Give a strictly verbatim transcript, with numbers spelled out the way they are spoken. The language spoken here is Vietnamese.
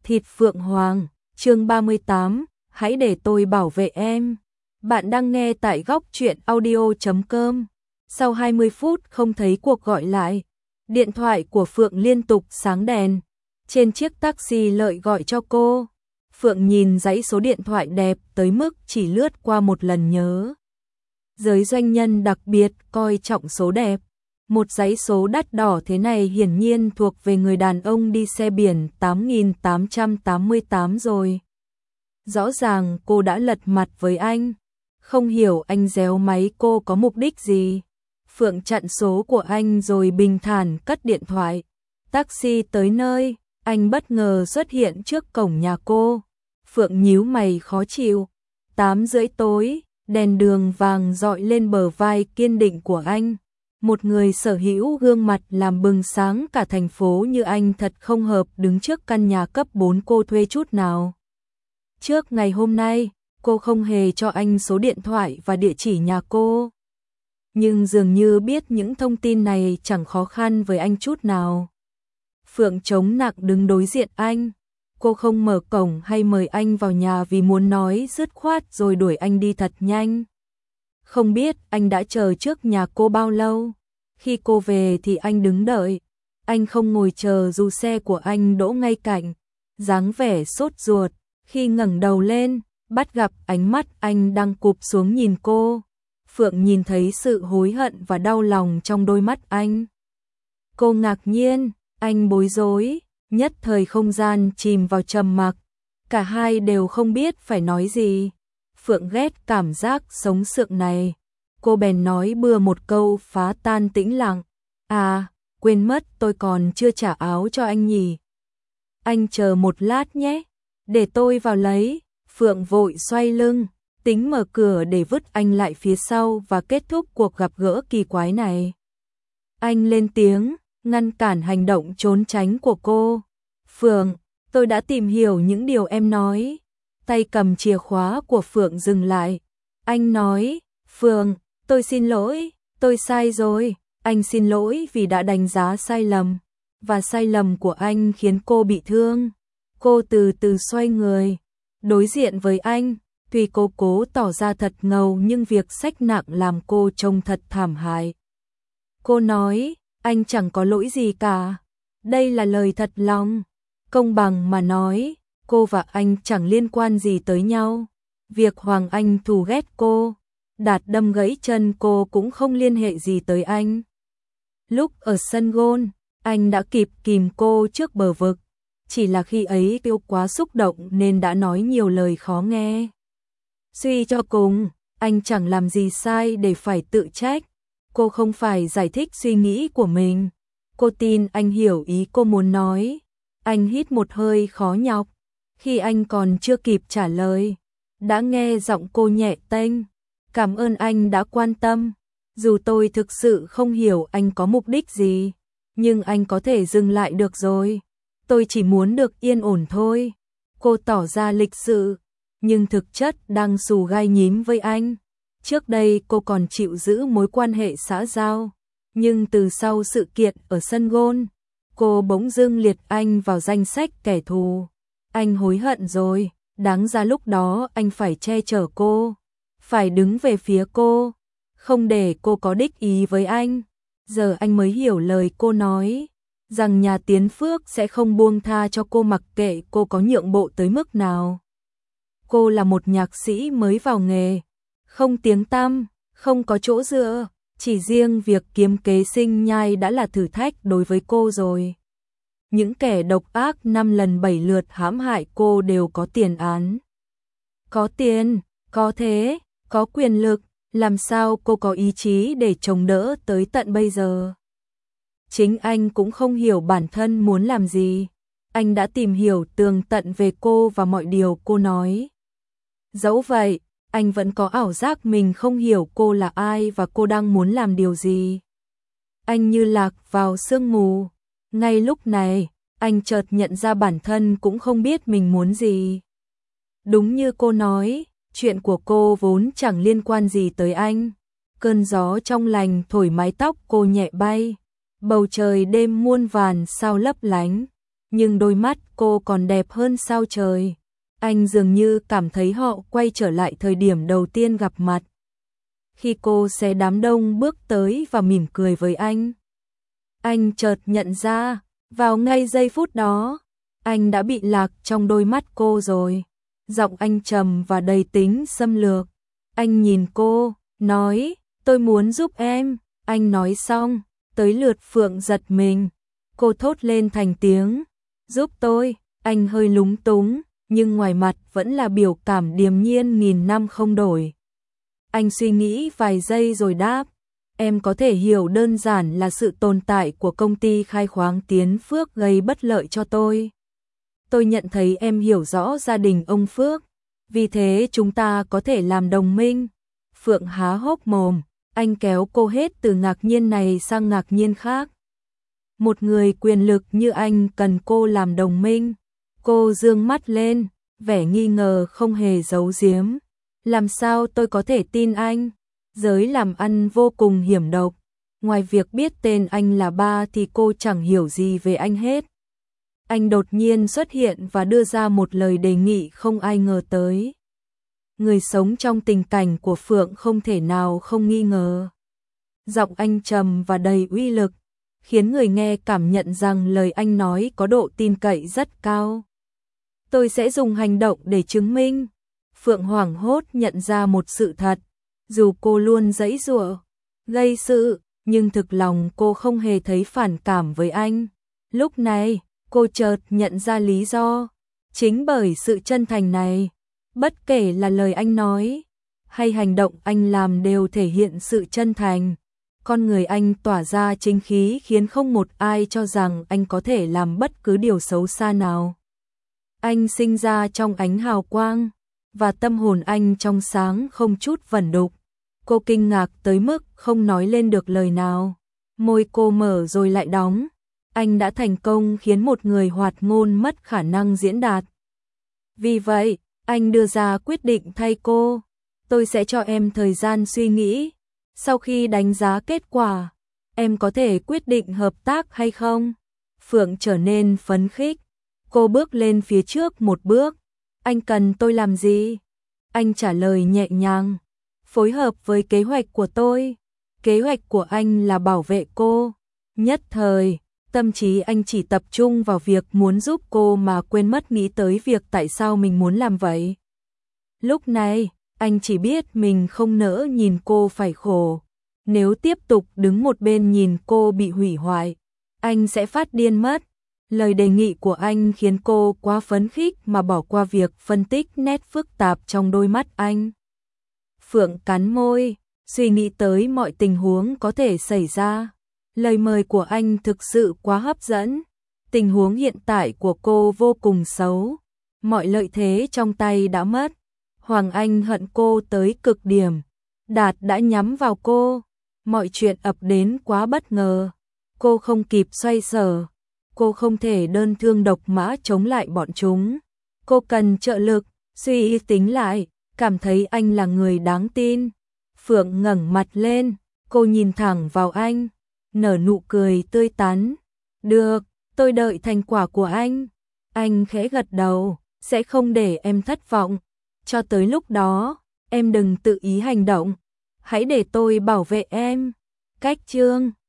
Thịt Phượng Hoàng, chương ba mươi tám, hãy để tôi bảo vệ em. Bạn đang nghe tại góc truyện audio chấm com. Sau hai mươi phút không thấy cuộc gọi lại, điện thoại của Phượng liên tục sáng đèn. Trên chiếc taxi Lợi gọi cho cô. Phượng nhìn dãy số điện thoại đẹp tới mức chỉ lướt qua một lần nhớ. Giới doanh nhân đặc biệt coi trọng số đẹp. Một dãy số đắt đỏ thế này hiển nhiên thuộc về người đàn ông đi xe biển tám nghìn tám trăm tám mươi tám rồi. Rõ ràng cô đã lật mặt với anh. Không hiểu anh réo máy cô có mục đích gì. Phượng chặn số của anh rồi bình thản cất điện thoại. Taxi tới nơi, anh bất ngờ xuất hiện trước cổng nhà cô. Phượng nhíu mày khó chịu. Tám rưỡi tối, đèn đường vàng dọi lên bờ vai kiên định của anh. Một người sở hữu gương mặt làm bừng sáng cả thành phố như anh thật không hợp đứng trước căn nhà cấp bốn cô thuê chút nào. Trước ngày hôm nay, cô không hề cho anh số điện thoại và địa chỉ nhà cô. Nhưng dường như biết những thông tin này chẳng khó khăn với anh chút nào. Phượng chống nặng đứng đối diện anh. Cô không mở cổng hay mời anh vào nhà vì muốn nói dứt khoát rồi đuổi anh đi thật nhanh. Không biết anh đã chờ trước nhà cô bao lâu. Khi cô về thì anh đứng đợi. Anh không ngồi chờ dù xe của anh đỗ ngay cạnh. Dáng vẻ sốt ruột. Khi ngẩng đầu lên, bắt gặp ánh mắt anh đang cụp xuống nhìn cô. Phượng nhìn thấy sự hối hận và đau lòng trong đôi mắt anh. Cô ngạc nhiên, anh bối rối, nhất thời không gian chìm vào trầm mặc. Cả hai đều không biết phải nói gì. Phượng ghét cảm giác sống sượng này. Cô bèn nói bừa một câu phá tan tĩnh lặng. À, quên mất tôi còn chưa trả áo cho anh nhỉ. Anh chờ một lát nhé, để tôi vào lấy. Phượng vội xoay lưng, tính mở cửa để vứt anh lại phía sau và kết thúc cuộc gặp gỡ kỳ quái này. Anh lên tiếng, ngăn cản hành động trốn tránh của cô. Phượng, tôi đã tìm hiểu những điều em nói. Tay cầm chìa khóa của Phượng dừng lại. Anh nói, Phượng, tôi xin lỗi, tôi sai rồi. Anh xin lỗi vì đã đánh giá sai lầm. Và sai lầm của anh khiến cô bị thương. Cô từ từ xoay người, đối diện với anh. Tuy cô cố tỏ ra thật ngầu nhưng việc xách nặng làm cô trông thật thảm hại. Cô nói, anh chẳng có lỗi gì cả. Đây là lời thật lòng. Công bằng mà nói, cô và anh chẳng liên quan gì tới nhau. Việc Hoàng Anh thù ghét cô, Đạt đâm gãy chân cô cũng không liên hệ gì tới anh. Lúc ở sân gôn, anh đã kịp kìm cô trước bờ vực. Chỉ là khi ấy cô quá xúc động nên đã nói nhiều lời khó nghe. Suy cho cùng, anh chẳng làm gì sai để phải tự trách. Cô không phải giải thích suy nghĩ của mình. Cô tin anh hiểu ý cô muốn nói. Anh hít một hơi khó nhọc. Khi anh còn chưa kịp trả lời, đã nghe giọng cô nhẹ tênh. Cảm ơn anh đã quan tâm. Dù tôi thực sự không hiểu anh có mục đích gì, nhưng anh có thể dừng lại được rồi. Tôi chỉ muốn được yên ổn thôi. Cô tỏ ra lịch sự, nhưng thực chất đang xù gai nhím với anh. Trước đây cô còn chịu giữ mối quan hệ xã giao, nhưng từ sau sự kiện ở sân gôn, cô bỗng dưng liệt anh vào danh sách kẻ thù. Anh hối hận rồi, đáng ra lúc đó anh phải che chở cô, phải đứng về phía cô, không để cô có đích ý với anh. Giờ anh mới hiểu lời cô nói, rằng nhà Tiến Phước sẽ không buông tha cho cô mặc kệ cô có nhượng bộ tới mức nào. Cô là một nhạc sĩ mới vào nghề, không tiếng tăm, không có chỗ dựa, chỉ riêng việc kiếm kế sinh nhai đã là thử thách đối với cô rồi. Những kẻ độc ác năm lần bảy lượt hãm hại cô đều có tiền án. Có tiền, có thế, có quyền lực, làm sao cô có ý chí để chống đỡ tới tận bây giờ. Chính anh cũng không hiểu bản thân muốn làm gì. Anh đã tìm hiểu tường tận về cô và mọi điều cô nói. Dẫu vậy, anh vẫn có ảo giác mình không hiểu cô là ai và cô đang muốn làm điều gì. Anh như lạc vào sương mù. Ngay lúc này, anh chợt nhận ra bản thân cũng không biết mình muốn gì. Đúng như cô nói, chuyện của cô vốn chẳng liên quan gì tới anh. Cơn gió trong lành thổi mái tóc cô nhẹ bay. Bầu trời đêm muôn vàn sao lấp lánh. nhưng đôi mắt cô còn đẹp hơn sao trời. Anh dường như cảm thấy họ quay trở lại thời điểm đầu tiên gặp mặt. Khi cô xé đám đông bước tới và mỉm cười với anh. Anh chợt nhận ra, vào ngay giây phút đó, anh đã bị lạc trong đôi mắt cô rồi. Giọng anh trầm và đầy tính xâm lược. Anh nhìn cô, nói, tôi muốn giúp em. Anh nói xong, tới lượt Phượng giật mình. Cô thốt lên thành tiếng, giúp tôi. Anh hơi lúng túng, nhưng ngoài mặt vẫn là biểu cảm điềm nhiên nghìn năm không đổi. Anh suy nghĩ vài giây rồi đáp, em có thể hiểu đơn giản là sự tồn tại của công ty khai khoáng Tiến Phước gây bất lợi cho tôi. Tôi nhận thấy em hiểu rõ gia đình ông Phước, vì thế chúng ta có thể làm đồng minh. Phượng há hốc mồm, anh kéo cô hết từ ngạc nhiên này sang ngạc nhiên khác. Một người quyền lực như anh cần cô làm đồng minh. Cô dương mắt lên, vẻ nghi ngờ không hề giấu giếm. Làm sao tôi có thể tin anh? Giới làm ăn vô cùng hiểm độc. Ngoài việc biết tên anh là ba thì cô chẳng hiểu gì về anh hết. Anh đột nhiên xuất hiện và đưa ra một lời đề nghị không ai ngờ tới. Người sống trong tình cảnh của Phượng không thể nào không nghi ngờ. Giọng anh trầm và đầy uy lực, khiến người nghe cảm nhận rằng lời anh nói có độ tin cậy rất cao. Tôi sẽ dùng hành động để chứng minh. Phượng hoảng hốt nhận ra một sự thật, dù cô luôn giãy giụa, gây sự, nhưng thực lòng cô không hề thấy phản cảm với anh. Lúc này, cô chợt nhận ra lý do, chính bởi sự chân thành này, bất kể là lời anh nói hay hành động anh làm đều thể hiện sự chân thành. Con người anh tỏa ra chính khí khiến không một ai cho rằng anh có thể làm bất cứ điều xấu xa nào. Anh sinh ra trong ánh hào quang, và tâm hồn anh trong sáng không chút vẩn đục. Cô kinh ngạc tới mức không nói lên được lời nào. Môi cô mở rồi lại đóng. Anh đã thành công khiến một người hoạt ngôn mất khả năng diễn đạt. Vì vậy, anh đưa ra quyết định thay cô. Tôi sẽ cho em thời gian suy nghĩ. Sau khi đánh giá kết quả, em có thể quyết định hợp tác hay không? Phượng trở nên phấn khích. Cô bước lên phía trước một bước. Anh cần tôi làm gì? Anh trả lời nhẹ nhàng. Phối hợp với kế hoạch của tôi. Kế hoạch của anh là bảo vệ cô. Nhất thời, tâm trí anh chỉ tập trung vào việc muốn giúp cô mà quên mất nghĩ tới việc tại sao mình muốn làm vậy. Lúc này, anh chỉ biết mình không nỡ nhìn cô phải khổ. Nếu tiếp tục đứng một bên nhìn cô bị hủy hoại, anh sẽ phát điên mất. Lời đề nghị của anh khiến cô quá phấn khích mà bỏ qua việc phân tích nét phức tạp trong đôi mắt anh. Phượng cắn môi, suy nghĩ tới mọi tình huống có thể xảy ra. Lời mời của anh thực sự quá hấp dẫn. Tình huống hiện tại của cô vô cùng xấu. Mọi lợi thế trong tay đã mất. Hoàng Anh hận cô tới cực điểm. Đạt đã nhắm vào cô. Mọi chuyện ập đến quá bất ngờ. Cô không kịp xoay sở. Cô không thể đơn thương độc mã chống lại bọn chúng. Cô cần trợ lực, suy tính lại, cảm thấy anh là người đáng tin. Phượng ngẩng mặt lên, cô nhìn thẳng vào anh, nở nụ cười tươi tắn. Được, tôi đợi thành quả của anh. Anh khẽ gật đầu, sẽ không để em thất vọng. Cho tới lúc đó, em đừng tự ý hành động. Hãy để tôi bảo vệ em. Cách chương